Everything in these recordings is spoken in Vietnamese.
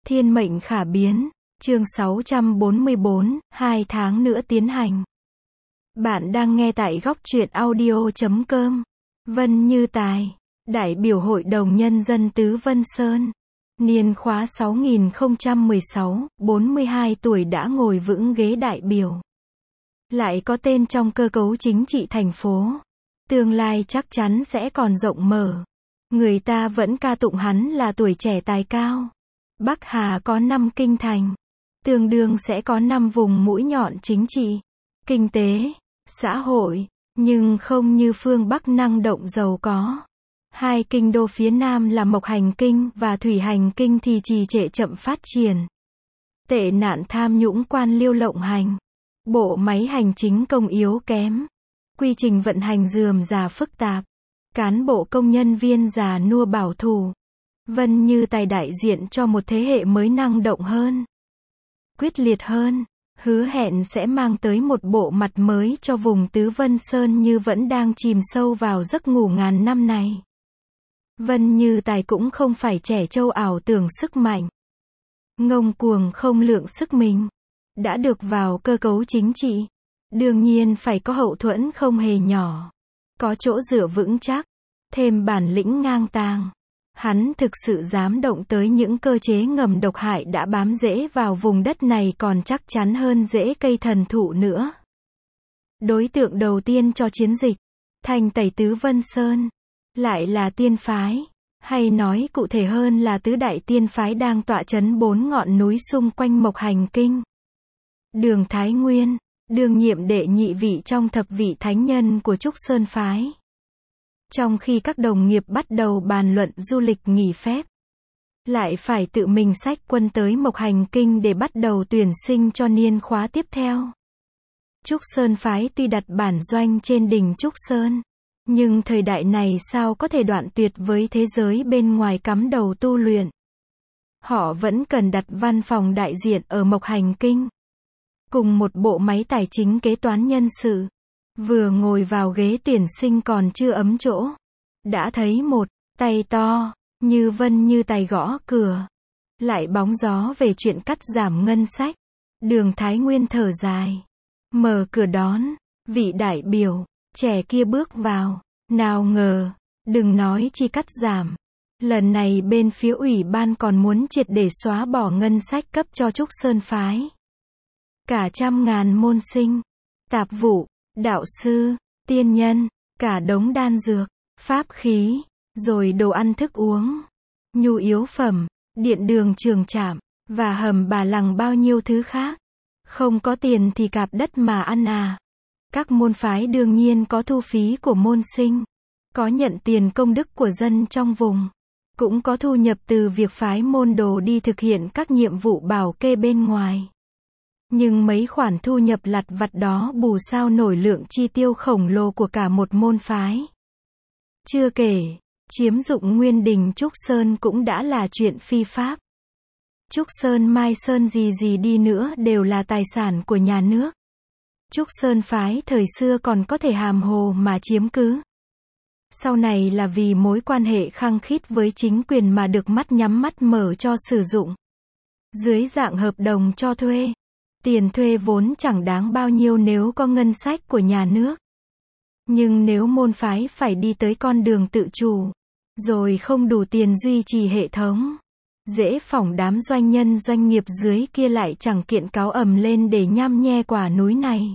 Thiên mệnh khả biến, chương 644, 2 tháng nữa tiến hành. Bạn đang nghe tại góc truyện audio.com. Vân Như Tài, đại biểu Hội đồng Nhân dân Tứ Vân Sơn. Niên khóa 6016, 42 tuổi đã ngồi vững ghế đại biểu. Lại có tên trong cơ cấu chính trị thành phố. Tương lai chắc chắn sẽ còn rộng mở. Người ta vẫn ca tụng hắn là tuổi trẻ tài cao. Bắc Hà có 5 kinh thành. Tương đương sẽ có 5 vùng mũi nhọn chính trị, kinh tế, xã hội, nhưng không như phương Bắc năng động giàu có. 2 kinh đô phía Nam là Mộc Hành Kinh và Thủy Hành Kinh thì trì trệ chậm phát triển. Tệ nạn tham nhũng quan liêu lộng hành. Bộ máy hành chính công yếu kém. Quy trình vận hành rườm rà phức tạp. Cán bộ công nhân viên già nua bảo thủ. Vân Như Tài đại diện cho một thế hệ mới năng động hơn, quyết liệt hơn, hứa hẹn sẽ mang tới một bộ mặt mới cho vùng Tứ Vân Sơn như vẫn đang chìm sâu vào giấc ngủ ngàn năm này. Vân Như Tài cũng không phải trẻ trâu ảo tưởng sức mạnh, ngông cuồng không lượng sức mình. Đã được vào cơ cấu chính trị, đương nhiên phải có hậu thuẫn không hề nhỏ, có chỗ dựa vững chắc, thêm bản lĩnh ngang tàng. Hắn thực sự dám động tới những cơ chế ngầm độc hại đã bám rễ vào vùng đất này còn chắc chắn hơn rễ cây thần thụ nữa. Đối tượng đầu tiên cho chiến dịch thanh tẩy Tứ Vân Sơn lại là tiên phái, hay nói cụ thể hơn là tứ đại tiên phái đang tọa trấn 4 ngọn núi xung quanh Mộc Hành Kinh. Đường Thái Nguyên, đương nhiệm đệ nhị vị trong thập vị thánh nhân của Trúc Sơn phái. Trong khi các đồng nghiệp bắt đầu bàn luận du lịch nghỉ phép, lại phải tự mình xách quân tới Mộc Hành Kinh để bắt đầu tuyển sinh cho niên khóa tiếp theo. Trúc Sơn phái tuy đặt bản doanh trên đỉnh Trúc Sơn, nhưng thời đại này sao có thể đoạn tuyệt với thế giới bên ngoài cắm đầu tu luyện. Họ vẫn cần đặt văn phòng đại diện ở Mộc Hành Kinh, cùng một bộ máy tài chính kế toán nhân sự. Vừa ngồi vào ghế tuyển sinh còn chưa ấm chỗ, đã thấy một tay to như Vân Như Tài gõ cửa. Lại bóng gió về chuyện cắt giảm ngân sách. Đường Thái Nguyên thở dài, mở cửa đón vị đại biểu trẻ kia bước vào. Nào ngờ, đừng nói chi cắt giảm, lần này bên phía ủy ban còn muốn triệt để xóa bỏ ngân sách cấp cho Trúc Sơn phái. Cả 100.000 môn sinh, tạp vụ, đạo sư, tiên nhân, cả đống đan dược, pháp khí, rồi đồ ăn thức uống, nhu yếu phẩm, điện đường trường trạm, và hầm bà lằng bao nhiêu thứ khác. Không có tiền thì cạp đất mà ăn à. Các môn phái đương nhiên có thu phí của môn sinh, có nhận tiền công đức của dân trong vùng, cũng có thu nhập từ việc phái môn đồ đi thực hiện các nhiệm vụ bảo kê bên ngoài. Nhưng mấy khoản thu nhập lặt vặt đó bù sao nổi lượng chi tiêu khổng lồ của cả một môn phái. Chưa kể, chiếm dụng nguyên đình Trúc Sơn cũng đã là chuyện phi pháp. Trúc Sơn Mai Sơn gì gì đi nữa đều là tài sản của nhà nước. Trúc Sơn phái thời xưa còn có thể hàm hồ mà chiếm cứ. Sau này là vì mối quan hệ khăng khít với chính quyền mà được mắt nhắm mắt mở cho sử dụng. Dưới dạng hợp đồng cho thuê. Tiền thuê vốn chẳng đáng bao nhiêu nếu có ngân sách của nhà nước. Nhưng nếu môn phái phải đi tới con đường tự chủ, rồi không đủ tiền duy trì hệ thống, dễ phỏng đám doanh nhân doanh nghiệp dưới kia lại chẳng kiện cáo ầm lên để nhăm nhe quả núi này.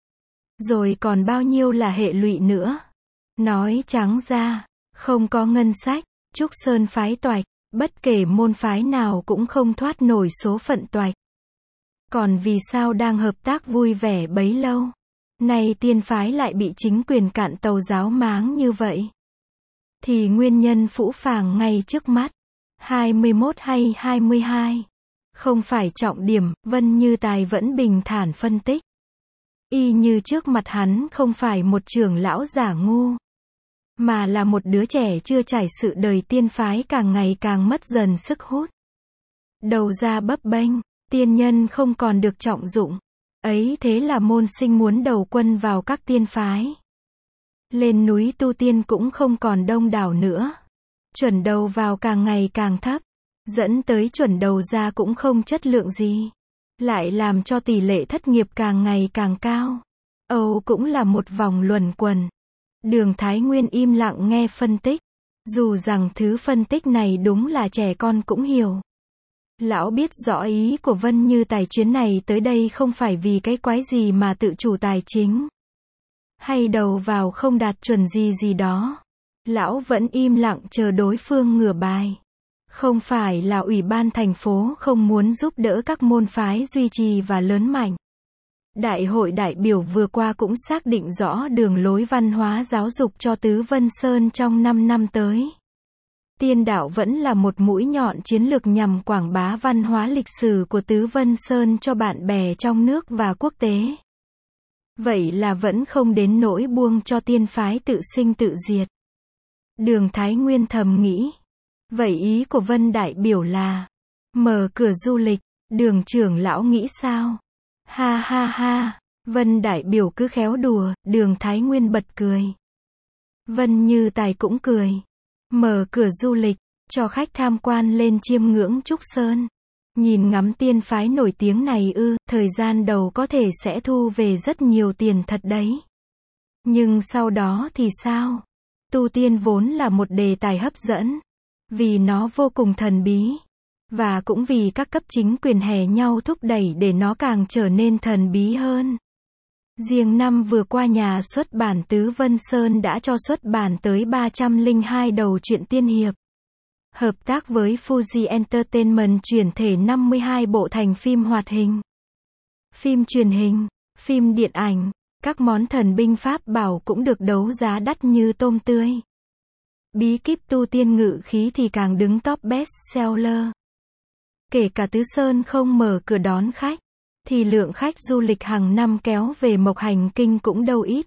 Rồi còn bao nhiêu là hệ lụy nữa. Nói trắng ra, không có ngân sách, Trúc Sơn phái toạch, bất kể môn phái nào cũng không thoát nổi số phận toạch. Còn vì sao đang hợp tác vui vẻ bấy lâu, nay tiên phái lại bị chính quyền cạn tàu giáo máng như vậy? Thì nguyên nhân phũ phàng ngay trước mắt. 21 hay 22? Không phải trọng điểm, Vân Như Tài vẫn bình thản phân tích. Y như trước mặt hắn không phải một trưởng lão giả ngu, mà là một đứa trẻ chưa trải sự đời tiên phái càng ngày càng mất dần sức hút. Đầu ra bấp bênh. Tiên nhân không còn được trọng dụng. Ấy thế là môn sinh muốn đầu quân vào các tiên phái. Lên núi tu tiên cũng không còn đông đảo nữa. Chuẩn đầu vào càng ngày càng thấp. dẫn tới chuẩn đầu ra cũng không chất lượng gì, lại làm cho tỷ lệ thất nghiệp càng ngày càng cao. Âu cũng là một vòng luẩn quẩn. Đường Thái Nguyên im lặng nghe phân tích, dù rằng thứ phân tích này đúng là trẻ con cũng hiểu. Lão biết rõ ý của Vân Như Tài chuyến này tới đây không phải vì cái quái gì mà tự chủ tài chính, hay đầu vào không đạt chuẩn gì gì đó. Lão vẫn im lặng chờ đối phương ngửa bài. Không phải là Ủy ban thành phố không muốn giúp đỡ các môn phái duy trì và lớn mạnh. Đại hội đại biểu vừa qua cũng xác định rõ đường lối văn hóa giáo dục cho Tứ Vân Sơn trong 5 năm tới. Tiên đạo vẫn là một mũi nhọn chiến lược nhằm quảng bá văn hóa lịch sử của Tứ Vân Sơn cho bạn bè trong nước và quốc tế. Vậy là vẫn không đến nỗi buông cho tiên phái tự sinh tự diệt. Đường Thái Nguyên thầm nghĩ. Vậy ý của Vân đại biểu là mở cửa du lịch. Đường trưởng lão nghĩ sao? Ha ha ha, Vân đại biểu cứ khéo đùa. Đường Thái Nguyên bật cười. Vân Như Tài cũng cười. Mở cửa du lịch, cho khách tham quan lên chiêm ngưỡng Trúc Sơn. Nhìn ngắm tiên phái nổi tiếng này ư, thời gian đầu có thể sẽ thu về rất nhiều tiền thật đấy. Nhưng sau đó thì sao? Tu tiên vốn là một đề tài hấp dẫn, vì nó vô cùng thần bí, và cũng vì các cấp chính quyền hè nhau thúc đẩy để nó càng trở nên thần bí hơn. Riêng năm vừa qua nhà xuất bản Tứ Vân Sơn đã cho xuất bản tới 302 đầu truyện tiên hiệp. Hợp tác với Fuji Entertainment chuyển thể 52 bộ thành phim hoạt hình, phim truyền hình, phim điện ảnh. Các món thần binh pháp bảo cũng được đấu giá đắt như tôm tươi. Bí kíp tu tiên ngự khí thì càng đứng top best seller. Kể cả Tứ Sơn không mở cửa đón khách, thì lượng khách du lịch hàng năm kéo về Mộc Hành Kinh cũng đâu ít.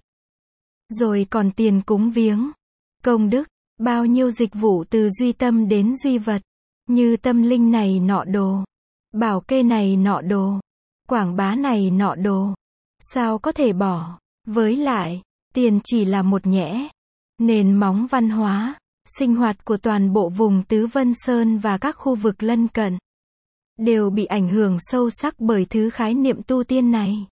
Rồi còn tiền cúng viếng, công đức, bao nhiêu dịch vụ từ duy tâm đến duy vật, như tâm linh này nọ đồ, bảo kê này nọ đồ, quảng bá này nọ đồ. Sao có thể bỏ? Với lại, tiền chỉ là một nhẽ. Nền móng văn hóa, sinh hoạt của toàn bộ vùng Tứ Vân Sơn và các khu vực lân cận đều bị ảnh hưởng sâu sắc bởi thứ khái niệm tu tiên này.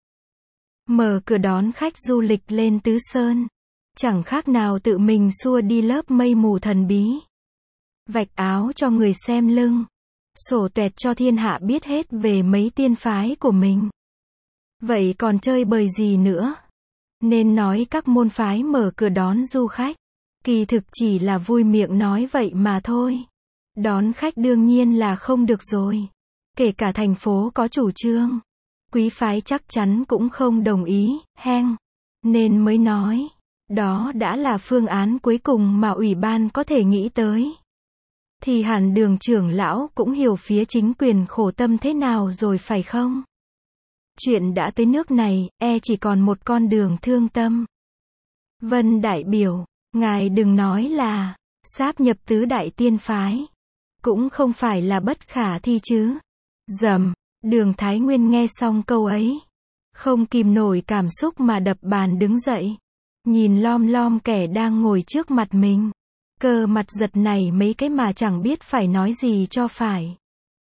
Mở cửa đón khách du lịch lên Tứ Sơn, chẳng khác nào tự mình xua đi lớp mây mù thần bí. Vạch áo cho người xem lưng, sổ tuẹt cho thiên hạ biết hết về mấy tiên phái của mình. Vậy còn chơi bời gì nữa? Nên nói các môn phái mở cửa đón du khách, kỳ thực chỉ là vui miệng nói vậy mà thôi. Đón khách đương nhiên là không được rồi. Kể cả thành phố có chủ trương, quý phái chắc chắn cũng không đồng ý, heng. Nên mới nói, đó đã là phương án cuối cùng mà ủy ban có thể nghĩ tới. Thì hẳn Đường trưởng lão cũng hiểu phía chính quyền khổ tâm thế nào rồi phải không? Chuyện đã tới nước này, chỉ còn một con đường thương tâm. Vân đại biểu, ngài đừng nói là sáp nhập tứ đại tiên phái, cũng không phải là bất khả thi chứ. Dầm, Đường Thái Nguyên nghe xong câu ấy, không kìm nổi cảm xúc mà đập bàn đứng dậy, nhìn lom lom kẻ đang ngồi trước mặt mình. Cơ mặt giật này mấy cái mà chẳng biết phải nói gì cho phải.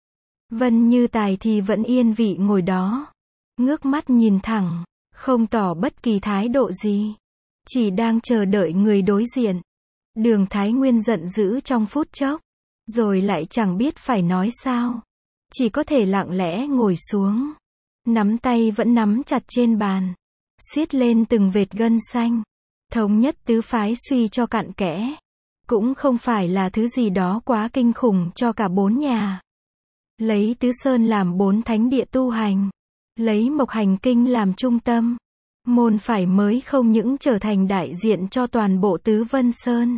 Vân Như Tài thì vẫn yên vị ngồi đó, ngước mắt nhìn thẳng, không tỏ bất kỳ thái độ gì, chỉ đang chờ đợi người đối diện. Đường Thái Nguyên giận dữ trong phút chốc, rồi lại chẳng biết phải nói sao, chỉ có thể lặng lẽ ngồi xuống, nắm tay vẫn nắm chặt trên bàn, siết lên từng vệt gân xanh. Thống nhất tứ phái suy cho cặn kẽ, cũng không phải là thứ gì đó quá kinh khủng cho cả bốn nhà. Lấy Tứ Sơn làm bốn thánh địa tu hành, lấy Mộc Hành Kinh làm trung tâm, môn phái mới không những trở thành đại diện cho toàn bộ Tứ Vân Sơn,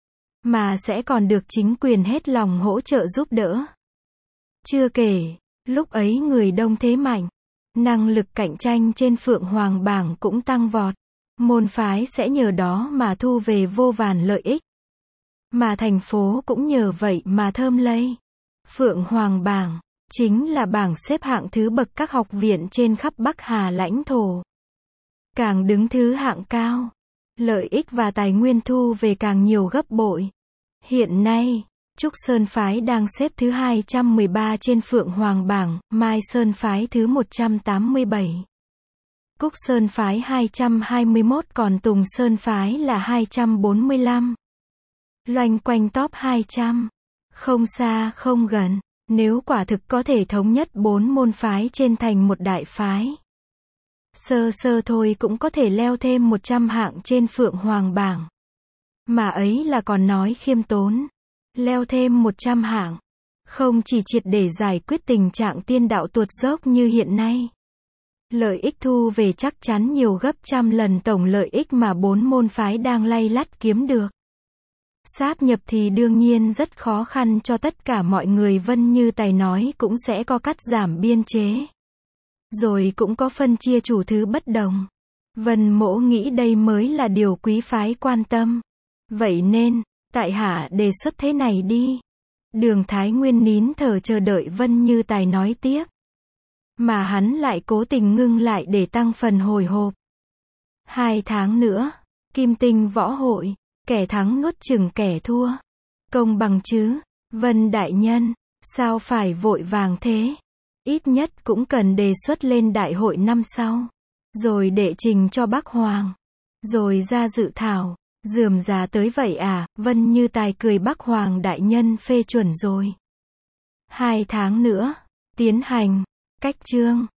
mà sẽ còn được chính quyền hết lòng hỗ trợ giúp đỡ. Chưa kể, lúc ấy người đông thế mạnh, năng lực cạnh tranh trên Phượng Hoàng bảng cũng tăng vọt, môn phái sẽ nhờ đó mà thu về vô vàn lợi ích. Mà thành phố cũng nhờ vậy mà thơm lây. Phượng Hoàng bảng chính là bảng xếp hạng thứ bậc các học viện trên khắp Bắc Hà lãnh thổ. Càng đứng thứ hạng cao, lợi ích và tài nguyên thu về càng nhiều gấp bội. Hiện nay, Trúc Sơn Phái đang xếp thứ 213 trên Phượng Hoàng bảng, Mai Sơn Phái thứ 187. Cúc Sơn Phái 221, còn Tùng Sơn Phái là 245. Loanh quanh top 200. Không xa không gần. Nếu quả thực có thể thống nhất 4 môn phái trên thành một đại phái, sơ sơ thôi cũng có thể leo thêm 100 hạng trên Phượng Hoàng bảng. Mà ấy là còn nói khiêm tốn. Leo thêm 100 hạng. Không chỉ triệt để giải quyết tình trạng tiên đạo tuột dốc như hiện nay. Lợi ích thu về chắc chắn nhiều gấp trăm lần tổng lợi ích mà 4 môn phái đang lay lắt kiếm được. Sáp nhập thì đương nhiên rất khó khăn cho tất cả mọi người, Vân Như Tài nói cũng sẽ có cắt giảm biên chế. Rồi cũng có phân chia chủ thứ bất đồng. Vân Mỗ nghĩ đây mới là điều quý phái quan tâm. Vậy nên, tại hạ đề xuất thế này đi. Đường Thái Nguyên nín thở chờ đợi Vân Như Tài nói tiếp. Mà hắn lại cố tình ngưng lại để tăng phần hồi hộp. 2 tháng nữa, Kim Tinh Võ Hội, kẻ thắng nuốt chửng kẻ thua. Công bằng chứ, Vân đại nhân, sao phải vội vàng thế? Ít nhất cũng cần đề xuất lên đại hội năm sau. Rồi đệ trình cho Bắc Hoàng. Rồi ra dự thảo. Rườm rà tới vậy à? Vân Như Tài cười, Bắc Hoàng đại nhân phê chuẩn rồi. 2 tháng nữa, tiến hành. Cách chương.